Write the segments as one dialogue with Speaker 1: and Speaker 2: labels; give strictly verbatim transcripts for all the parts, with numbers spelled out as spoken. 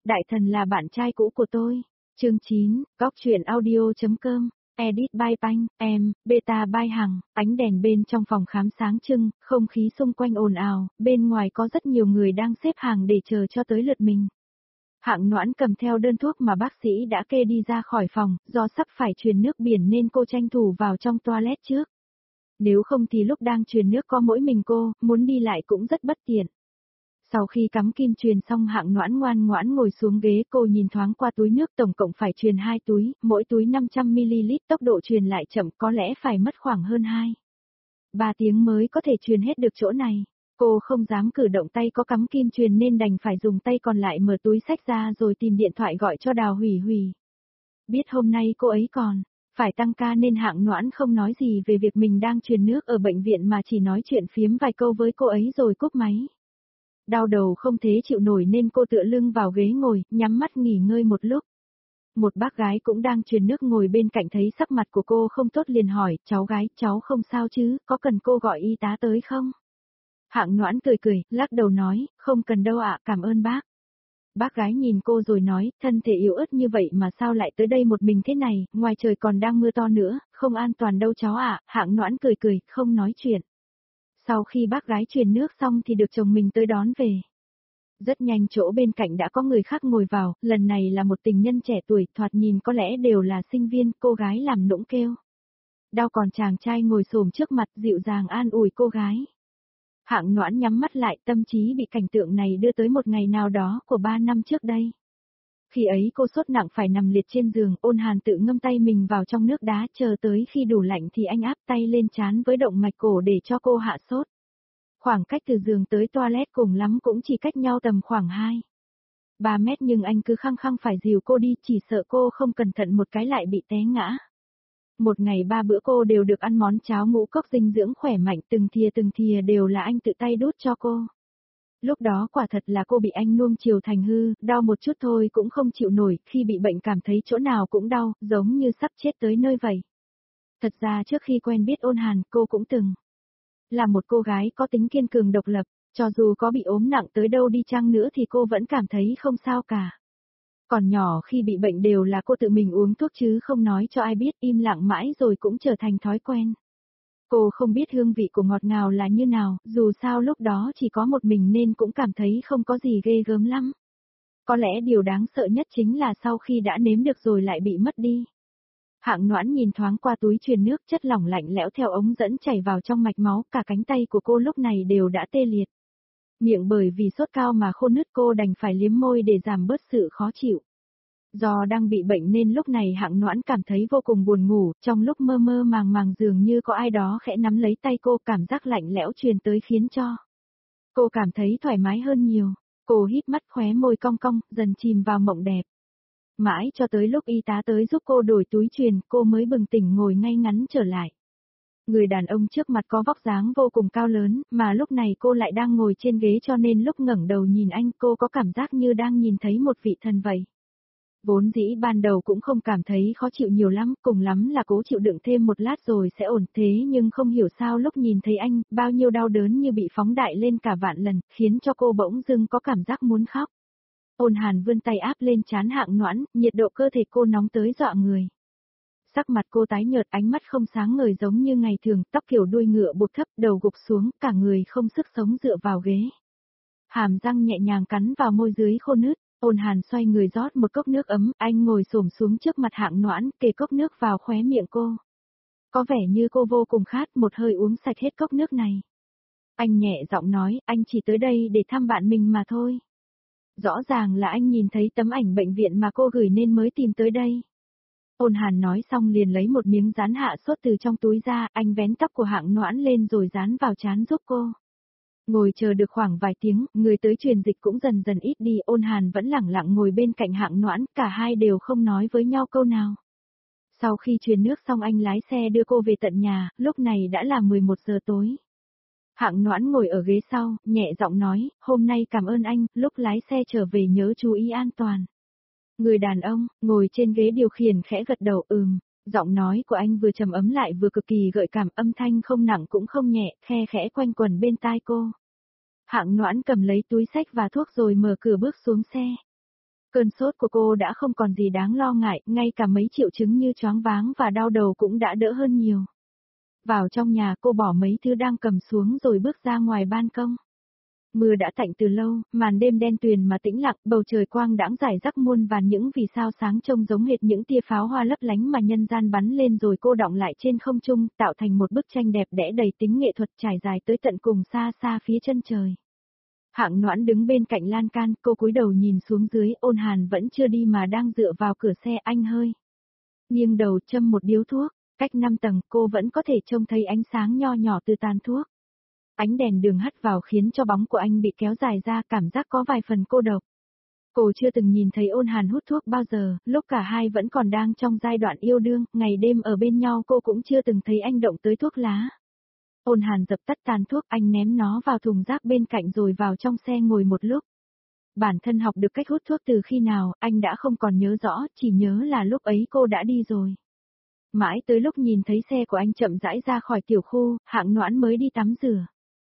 Speaker 1: Đại thần là bạn trai cũ của tôi. Chương chín, góc truyện audio.com, edit by Panh, em, beta by Hằng, ánh đèn bên trong phòng khám sáng trưng, không khí xung quanh ồn ào, bên ngoài có rất nhiều người đang xếp hàng để chờ cho tới lượt mình. Hạng Noãn cầm theo đơn thuốc mà bác sĩ đã kê đi ra khỏi phòng, do sắp phải truyền nước biển nên cô tranh thủ vào trong toilet trước. Nếu không thì lúc đang truyền nước có mỗi mình cô, muốn đi lại cũng rất bất tiện. Sau khi cắm kim truyền xong Hạng Noãn ngoan ngoãn ngồi xuống ghế, cô nhìn thoáng qua túi nước, tổng cộng phải truyền hai túi, mỗi túi năm trăm mi li lít, tốc độ truyền lại chậm, có lẽ phải mất khoảng hơn hai ba tiếng mới có thể truyền hết được chỗ này. Cô không dám cử động tay có cắm kim truyền nên đành phải dùng tay còn lại mở túi xách ra rồi tìm điện thoại gọi cho Đào Hủy Hủy. Biết hôm nay cô ấy còn phải tăng ca nên Hạng Noãn không nói gì về việc mình đang truyền nước ở bệnh viện mà chỉ nói chuyện phiếm vài câu với cô ấy rồi cúp máy. Đau đầu không thế chịu nổi nên cô tựa lưng vào ghế ngồi, nhắm mắt nghỉ ngơi một lúc. Một bác gái cũng đang truyền nước ngồi bên cạnh thấy sắc mặt của cô không tốt liền hỏi, cháu gái, cháu không sao chứ, có cần cô gọi y tá tới không? Hạng Noãn cười cười, lắc đầu nói, không cần đâu ạ, cảm ơn bác. Bác gái nhìn cô rồi nói, thân thể yếu ớt như vậy mà sao lại tới đây một mình thế này, ngoài trời còn đang mưa to nữa, không an toàn đâu cháu ạ. Hạng Noãn cười cười, không nói chuyện. Sau khi bác gái truyền nước xong thì được chồng mình tới đón về. Rất nhanh chỗ bên cạnh đã có người khác ngồi vào, lần này là một tình nhân trẻ tuổi, thoạt nhìn có lẽ đều là sinh viên, cô gái làm nũng kêu. Đau, còn chàng trai ngồi xổm trước mặt dịu dàng an ủi cô gái. Hạng Noãn nhắm mắt lại, tâm trí bị cảnh tượng này đưa tới một ngày nào đó của ba năm trước đây. Khi ấy cô sốt nặng phải nằm liệt trên giường, Ôn Hàn tự ngâm tay mình vào trong nước đá, chờ tới khi đủ lạnh thì anh áp tay lên trán với động mạch cổ để cho cô hạ sốt. Khoảng cách từ giường tới toilet cùng lắm cũng chỉ cách nhau tầm khoảng hai ba mét nhưng anh cứ khăng khăng phải dìu cô đi, chỉ sợ cô không cẩn thận một cái lại bị té ngã. Một ngày ba bữa cô đều được ăn món cháo ngũ cốc dinh dưỡng khỏe mạnh, từng thìa từng thìa đều là anh tự tay đút cho cô. Lúc đó quả thật là cô bị anh nuông chiều thành hư, đau một chút thôi cũng không chịu nổi, khi bị bệnh cảm thấy chỗ nào cũng đau, giống như sắp chết tới nơi vậy. Thật ra trước khi quen biết Ôn Hàn, cô cũng từng là một cô gái có tính kiên cường độc lập, cho dù có bị ốm nặng tới đâu đi chăng nữa thì cô vẫn cảm thấy không sao cả. Còn nhỏ khi bị bệnh đều là cô tự mình uống thuốc chứ không nói cho ai biết, im lặng mãi rồi cũng trở thành thói quen. Cô không biết hương vị của ngọt ngào là như nào, dù sao lúc đó chỉ có một mình nên cũng cảm thấy không có gì ghê gớm lắm. Có lẽ điều đáng sợ nhất chính là sau khi đã nếm được rồi lại bị mất đi. Hạng Noãn nhìn thoáng qua túi truyền nước, chất lỏng lạnh lẽo theo ống dẫn chảy vào trong mạch máu, cả cánh tay của cô lúc này đều đã tê liệt. Miệng bởi vì sốt cao mà khô nứt, cô đành phải liếm môi để giảm bớt sự khó chịu. Do đang bị bệnh nên lúc này Hạng Noãn cảm thấy vô cùng buồn ngủ, trong lúc mơ mơ màng màng dường như có ai đó khẽ nắm lấy tay cô, cảm giác lạnh lẽo truyền tới khiến cho cô cảm thấy thoải mái hơn nhiều. Cô híp mắt, khóe môi cong cong, dần chìm vào mộng đẹp. Mãi cho tới lúc y tá tới giúp cô đổi túi truyền, cô mới bừng tỉnh ngồi ngay ngắn trở lại. Người đàn ông trước mặt có vóc dáng vô cùng cao lớn, mà lúc này cô lại đang ngồi trên ghế cho nên lúc ngẩng đầu nhìn anh cô có cảm giác như đang nhìn thấy một vị thần vậy. Vốn dĩ ban đầu cũng không cảm thấy khó chịu nhiều lắm, cùng lắm là cố chịu đựng thêm một lát rồi sẽ ổn, thế nhưng không hiểu sao lúc nhìn thấy anh, bao nhiêu đau đớn như bị phóng đại lên cả vạn lần, khiến cho cô bỗng dưng có cảm giác muốn khóc. Ôn Hàn vươn tay áp lên trán Hạng Noãn, nhiệt độ cơ thể cô nóng tới dọa người. Sắc mặt cô tái nhợt, ánh mắt không sáng ngời giống như ngày thường, tóc kiểu đuôi ngựa buộc thấp, đầu gục xuống, cả người không sức sống dựa vào ghế. Hàm răng nhẹ nhàng cắn vào môi dưới khô nứt. Ôn Hàn xoay người rót một cốc nước ấm, anh ngồi xổm xuống trước mặt Hạng Noãn, kề cốc nước vào khóe miệng cô. Có vẻ như cô vô cùng khát, một hơi uống sạch hết cốc nước này. Anh nhẹ giọng nói, anh chỉ tới đây để thăm bạn mình mà thôi. Rõ ràng là anh nhìn thấy tấm ảnh bệnh viện mà cô gửi nên mới tìm tới đây. Ôn Hàn nói xong liền lấy một miếng dán hạ sốt từ trong túi ra, anh vén tóc của Hạng Noãn lên rồi dán vào trán giúp cô. Ngồi chờ được khoảng vài tiếng, người tới truyền dịch cũng dần dần ít đi, Ôn Hàn vẫn lẳng lặng ngồi bên cạnh Hạng Noãn, cả hai đều không nói với nhau câu nào. Sau khi truyền nước xong anh lái xe đưa cô về tận nhà, lúc này đã là mười một giờ tối. Hạng Noãn ngồi ở ghế sau, nhẹ giọng nói, hôm nay cảm ơn anh, lúc lái xe trở về nhớ chú ý an toàn. Người đàn ông, ngồi trên ghế điều khiển khẽ gật đầu ừm, giọng nói của anh vừa trầm ấm lại vừa cực kỳ gợi cảm, âm thanh không nặng cũng không nhẹ, khe khẽ quanh quẩn bên tai cô. Hạng Noãn cầm lấy túi xách và thuốc rồi mở cửa bước xuống xe. Cơn sốt của cô đã không còn gì đáng lo ngại, ngay cả mấy triệu chứng như choáng váng và đau đầu cũng đã đỡ hơn nhiều. Vào trong nhà cô bỏ mấy thứ đang cầm xuống rồi bước ra ngoài ban công. Mưa đã tạnh từ lâu, màn đêm đen tuyền mà tĩnh lặng, bầu trời quang đãng rải rác muôn vàn những vì sao sáng trông giống hệt những tia pháo hoa lấp lánh mà nhân gian bắn lên rồi cô đọng lại trên không trung, tạo thành một bức tranh đẹp đẽ đầy tính nghệ thuật trải dài tới tận cùng xa xa phía chân trời. Hạng Noãn đứng bên cạnh lan can, cô cúi đầu nhìn xuống dưới, Ôn Hàn vẫn chưa đi mà đang dựa vào cửa xe, anh hơi nghiêng đầu châm một điếu thuốc, cách năm tầng cô vẫn có thể trông thấy ánh sáng nho nhỏ từ tàn thuốc. Ánh đèn đường hắt vào khiến cho bóng của anh bị kéo dài ra, cảm giác có vài phần cô độc. Cô chưa từng nhìn thấy Ôn Hàn hút thuốc bao giờ, lúc cả hai vẫn còn đang trong giai đoạn yêu đương, ngày đêm ở bên nhau cô cũng chưa từng thấy anh động tới thuốc lá. Ôn Hàn dập tắt tàn thuốc, anh ném nó vào thùng rác bên cạnh rồi vào trong xe ngồi một lúc. Bản thân học được cách hút thuốc từ khi nào, anh đã không còn nhớ rõ, chỉ nhớ là lúc ấy cô đã đi rồi. Mãi tới lúc nhìn thấy xe của anh chậm rãi ra khỏi tiểu khu, Hạng Noãn mới đi tắm rửa.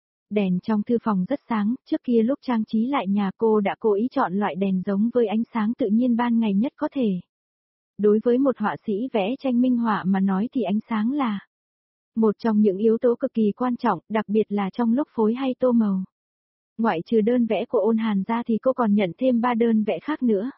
Speaker 1: Đèn trong thư phòng rất sáng, trước kia lúc trang trí lại nhà cô đã cố ý chọn loại đèn giống với ánh sáng tự nhiên ban ngày nhất có thể. Đối với một họa sĩ vẽ tranh minh họa mà nói thì ánh sáng là một trong những yếu tố cực kỳ quan trọng, đặc biệt là trong lúc phối hay tô màu. Ngoại trừ đơn vẽ của Ôn Hàn ra thì cô còn nhận thêm ba đơn vẽ khác nữa.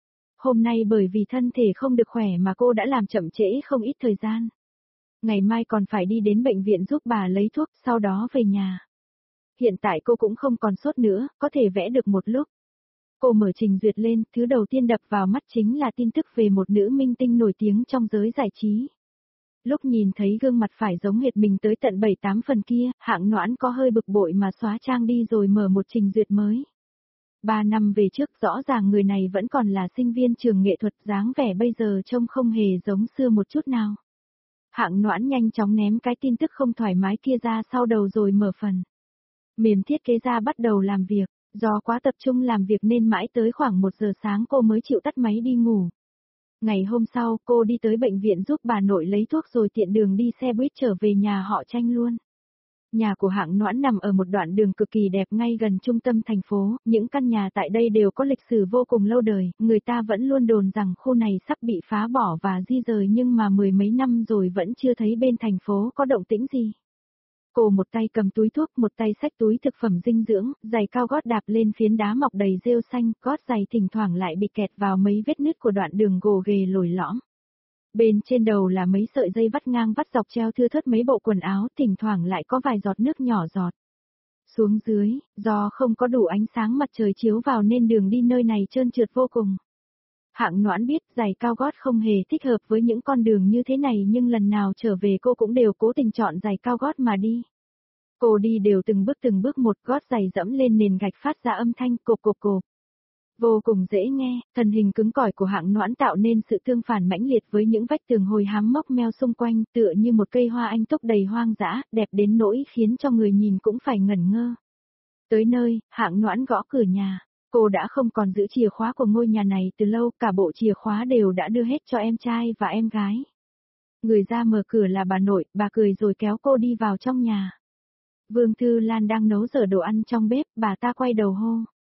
Speaker 1: Hôm nay bởi vì thân thể không được khỏe mà cô đã làm chậm trễ không ít thời gian. Ngày mai còn phải đi đến bệnh viện giúp bà lấy thuốc, sau đó về nhà. Hiện tại cô cũng không còn sốt nữa, có thể vẽ được một lúc. Cô mở trình duyệt lên, thứ đầu tiên đập vào mắt chính là tin tức về một nữ minh tinh nổi tiếng trong giới giải trí. Lúc nhìn thấy gương mặt phải giống hệt mình tới tận bảy tám phần kia, Hạng Noãn có hơi bực bội mà xóa trang đi rồi mở một trình duyệt mới. Ba năm về trước rõ ràng người này vẫn còn là sinh viên trường nghệ thuật, dáng vẻ bây giờ trông không hề giống xưa một chút nào. Hạng Noãn nhanh chóng ném cái tin tức không thoải mái kia ra sau đầu rồi mở phần mềm thiết kế ra bắt đầu làm việc, do quá tập trung làm việc nên mãi tới khoảng một giờ sáng cô mới chịu tắt máy đi ngủ. Ngày hôm sau, cô đi tới bệnh viện giúp bà nội lấy thuốc rồi tiện đường đi xe buýt trở về nhà họ Tranh luôn. Nhà của Hạng Noãn nằm ở một đoạn đường cực kỳ đẹp ngay gần trung tâm thành phố, những căn nhà tại đây đều có lịch sử vô cùng lâu đời, người ta vẫn luôn đồn rằng khu này sắp bị phá bỏ và di rời nhưng mà mười mấy năm rồi vẫn chưa thấy bên thành phố có động tĩnh gì. Cô một tay cầm túi thuốc, một tay xách túi thực phẩm dinh dưỡng, giày cao gót đạp lên phiến đá mọc đầy rêu xanh, gót giày thỉnh thoảng lại bị kẹt vào mấy vết nứt của đoạn đường gồ ghề lồi lõm. Bên trên đầu là mấy sợi dây vắt ngang vắt dọc treo thưa thớt mấy bộ quần áo, thỉnh thoảng lại có vài giọt nước nhỏ giọt xuống dưới, do không có đủ ánh sáng mặt trời chiếu vào nên đường đi nơi này trơn trượt vô cùng. Hạng Noãn biết giày cao gót không hề thích hợp với những con đường như thế này nhưng lần nào trở về cô cũng đều cố tình chọn giày cao gót mà đi. Cô đi đều từng bước từng bước một, gót giày dẫm lên nền gạch phát ra âm thanh cộp cộp cộp. Vô cùng dễ nghe, thân hình cứng cỏi của Hạng Noãn tạo nên sự tương phản mãnh liệt với những vách tường hồi hám mốc meo xung quanh, tựa như một cây hoa anh túc đầy hoang dã, đẹp đến nỗi khiến cho người nhìn cũng phải ngẩn ngơ. Tới nơi, Hạng Noãn gõ cửa nhà. Cô đã không còn giữ chìa khóa của ngôi nhà này từ lâu, cả bộ chìa khóa đều đã đưa hết cho em trai và em gái. Người ra mở cửa là bà nội, bà cười rồi kéo cô đi vào trong nhà. Vương Thư Lan đang nấu dở đồ ăn trong bếp, bà ta quay đầu hô.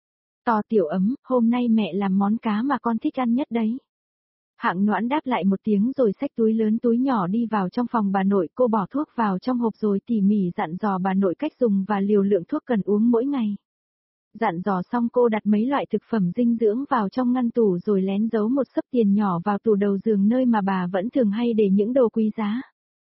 Speaker 1: To Tiểu Ấm, hôm nay mẹ làm món cá mà con thích ăn nhất đấy. Hạng Noãn đáp lại một tiếng rồi xách túi lớn túi nhỏ đi vào trong phòng bà nội, cô bỏ thuốc vào trong hộp rồi tỉ mỉ dặn dò bà nội cách dùng và liều lượng thuốc cần uống mỗi ngày. Dặn dò xong cô đặt mấy loại thực phẩm dinh dưỡng vào trong ngăn tủ rồi lén giấu một xấp tiền nhỏ vào tủ đầu giường nơi mà bà vẫn thường hay để những đồ quý giá.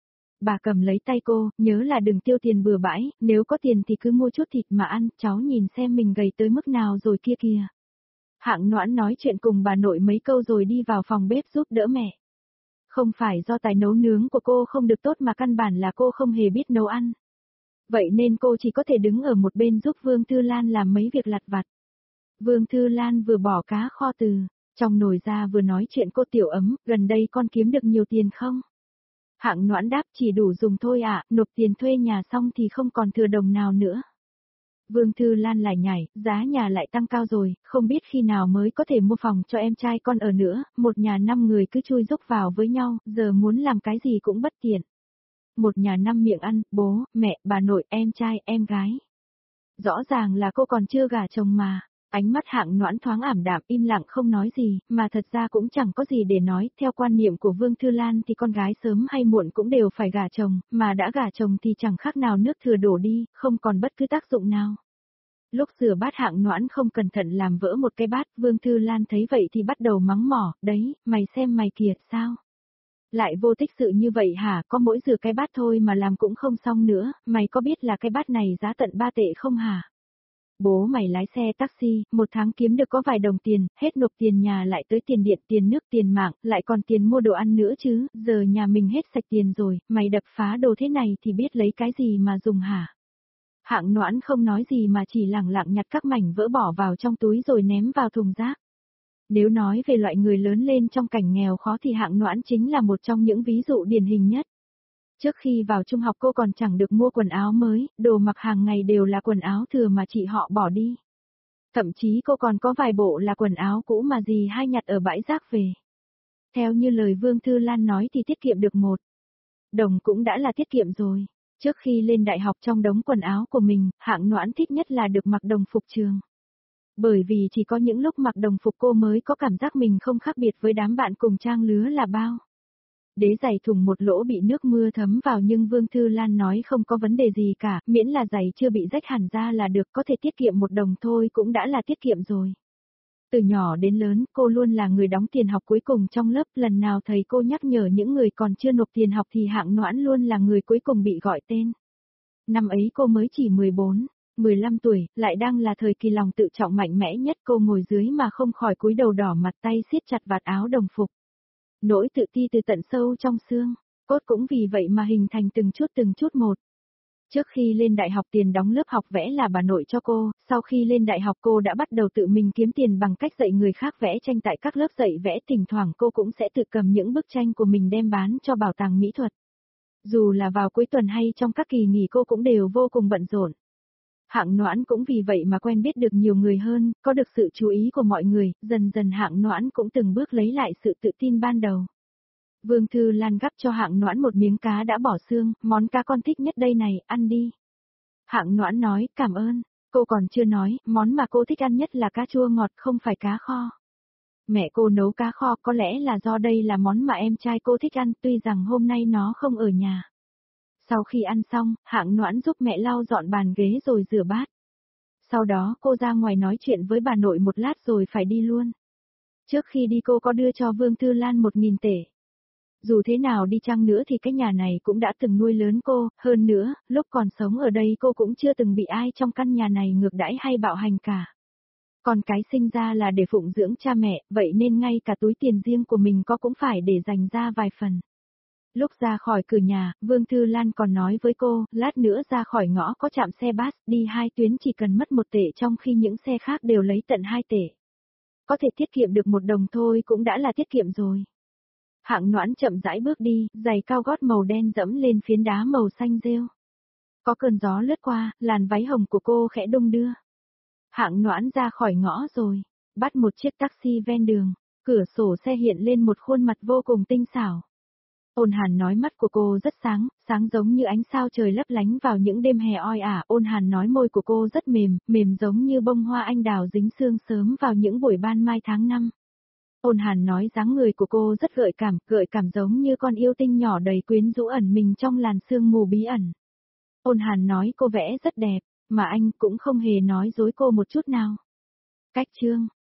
Speaker 1: Bà cầm lấy tay cô, nhớ là đừng tiêu tiền bừa bãi, nếu có tiền thì cứ mua chút thịt mà ăn, cháu nhìn xem mình gầy tới mức nào rồi kia kìa. Hạng Noãn nói chuyện cùng bà nội mấy câu rồi đi vào phòng bếp giúp đỡ mẹ. Không phải do tài nấu nướng của cô không được tốt mà căn bản là cô không hề biết nấu ăn. Vậy nên cô chỉ có thể đứng ở một bên giúp Vương Thư Lan làm mấy việc lặt vặt. Vương Thư Lan vừa bỏ cá kho từ trong nồi ra vừa nói chuyện cô Tiểu Ấm, gần đây con kiếm được nhiều tiền không? Hạng Noãn đáp chỉ đủ dùng thôi ạ, à, nộp tiền thuê nhà xong thì không còn thừa đồng nào nữa. Vương Thư Lan lại nhảy, giá nhà lại tăng cao rồi, không biết khi nào mới có thể mua phòng cho em trai con ở nữa, một nhà năm người cứ chui rúc vào với nhau, giờ muốn làm cái gì cũng bất tiện. Một nhà năm miệng ăn, bố, mẹ, bà nội, em trai, em gái. Rõ ràng là cô còn chưa gả chồng mà. Ánh mắt Hạng Noãn thoáng ảm đạm im lặng không nói gì, mà thật ra cũng chẳng có gì để nói, theo quan niệm của Vương Thư Lan thì con gái sớm hay muộn cũng đều phải gả chồng, mà đã gả chồng thì chẳng khác nào nước thừa đổ đi, không còn bất cứ tác dụng nào. Lúc rửa bát Hạng Noãn không cẩn thận làm vỡ một cái bát, Vương Thư Lan thấy vậy thì bắt đầu mắng mỏ, đấy, mày xem mày kìa, sao? Lại vô tích sự như vậy hả, có mỗi rửa cái bát thôi mà làm cũng không xong nữa, mày có biết là cái bát này giá tận ba tệ không hả? Bố mày lái xe taxi, một tháng kiếm được có vài đồng tiền, hết nộp tiền nhà lại tới tiền điện, tiền nước, tiền mạng, lại còn tiền mua đồ ăn nữa chứ, giờ nhà mình hết sạch tiền rồi, mày đập phá đồ thế này thì biết lấy cái gì mà dùng hả? Hạng Noãn không nói gì mà chỉ lẳng lặng nhặt các mảnh vỡ bỏ vào trong túi rồi ném vào thùng rác. Nếu nói về loại người lớn lên trong cảnh nghèo khó thì Hạng Noãn chính là một trong những ví dụ điển hình nhất. Trước khi vào trung học cô còn chẳng được mua quần áo mới, đồ mặc hàng ngày đều là quần áo thừa mà chị họ bỏ đi. Thậm chí cô còn có vài bộ là quần áo cũ mà dì hai nhặt ở bãi rác về. Theo như lời Vương Thư Lan nói thì tiết kiệm được một đồng cũng đã là tiết kiệm rồi. Trước khi lên đại học trong đống quần áo của mình, Hạng Noãn thích nhất là được mặc đồng phục trường. Bởi vì chỉ có những lúc mặc đồng phục cô mới có cảm giác mình không khác biệt với đám bạn cùng trang lứa là bao. Đế giày thùng một lỗ bị nước mưa thấm vào nhưng Vương Thư Lan nói không có vấn đề gì cả, miễn là giày chưa bị rách hẳn ra là được, có thể tiết kiệm một đồng thôi cũng đã là tiết kiệm rồi. Từ nhỏ đến lớn, cô luôn là người đóng tiền học cuối cùng trong lớp, lần nào thầy cô nhắc nhở những người còn chưa nộp tiền học thì Hạng Noãn luôn là người cuối cùng bị gọi tên. Năm ấy cô mới chỉ mười bốn, mười lăm tuổi, lại đang là thời kỳ lòng tự trọng mạnh mẽ nhất, cô ngồi dưới mà không khỏi cúi đầu đỏ mặt, tay siết chặt vạt áo đồng phục. Nỗi tự ti từ tận sâu trong xương, cốt cũng vì vậy mà hình thành từng chút từng chút một. Trước khi lên đại học tiền đóng lớp học vẽ là bà nội cho cô, sau khi lên đại học cô đã bắt đầu tự mình kiếm tiền bằng cách dạy người khác vẽ tranh tại các lớp dạy vẽ, thỉnh thoảng cô cũng sẽ tự cầm những bức tranh của mình đem bán cho bảo tàng mỹ thuật. Dù là vào cuối tuần hay trong các kỳ nghỉ cô cũng đều vô cùng bận rộn. Hạng Noãn cũng vì vậy mà quen biết được nhiều người hơn, có được sự chú ý của mọi người, dần dần Hạng Noãn cũng từng bước lấy lại sự tự tin ban đầu. Vương Thư Lan gắp cho Hạng Noãn một miếng cá đã bỏ xương, món cá con thích nhất đây này, ăn đi. Hạng Noãn nói, cảm ơn, cô còn chưa nói, món mà cô thích ăn nhất là cá chua ngọt không phải cá kho. Mẹ cô nấu cá kho, có lẽ là do đây là món mà em trai cô thích ăn, tuy rằng hôm nay nó không ở nhà. Sau khi ăn xong, Hạng Noãn giúp mẹ lau dọn bàn ghế rồi rửa bát. Sau đó cô ra ngoài nói chuyện với bà nội một lát rồi phải đi luôn. Trước khi đi cô có đưa cho Vương Thư Lan một nghìn tể. Dù thế nào đi chăng nữa thì cái nhà này cũng đã từng nuôi lớn cô, hơn nữa, lúc còn sống ở đây cô cũng chưa từng bị ai trong căn nhà này ngược đãi hay bạo hành cả. Còn cái sinh ra là để phụng dưỡng cha mẹ, vậy nên ngay cả túi tiền riêng của mình có cũng phải để dành ra vài phần. Lúc ra khỏi cửa nhà, Vương Thư Lan còn nói với cô, lát nữa ra khỏi ngõ có trạm xe bus, đi hai tuyến chỉ cần mất một tệ trong khi những xe khác đều lấy tận hai tệ. Có thể tiết kiệm được một đồng thôi cũng đã là tiết kiệm rồi. Hạng Noãn chậm rãi bước đi, giày cao gót màu đen dẫm lên phiến đá màu xanh rêu. Có cơn gió lướt qua, làn váy hồng của cô khẽ đung đưa. Hạng Noãn ra khỏi ngõ rồi, bắt một chiếc taxi ven đường, cửa sổ xe hiện lên một khuôn mặt vô cùng tinh xảo. Ôn Hàn nói mắt của cô rất sáng, sáng giống như ánh sao trời lấp lánh vào những đêm hè oi ả. Ôn Hàn nói môi của cô rất mềm, mềm giống như bông hoa anh đào dính sương sớm vào những buổi ban mai tháng năm. Ôn Hàn nói dáng người của cô rất gợi cảm, gợi cảm giống như con yêu tinh nhỏ đầy quyến rũ ẩn mình trong làn sương mù bí ẩn. Ôn Hàn nói cô vẽ rất đẹp, mà anh cũng không hề nói dối cô một chút nào. Cách chương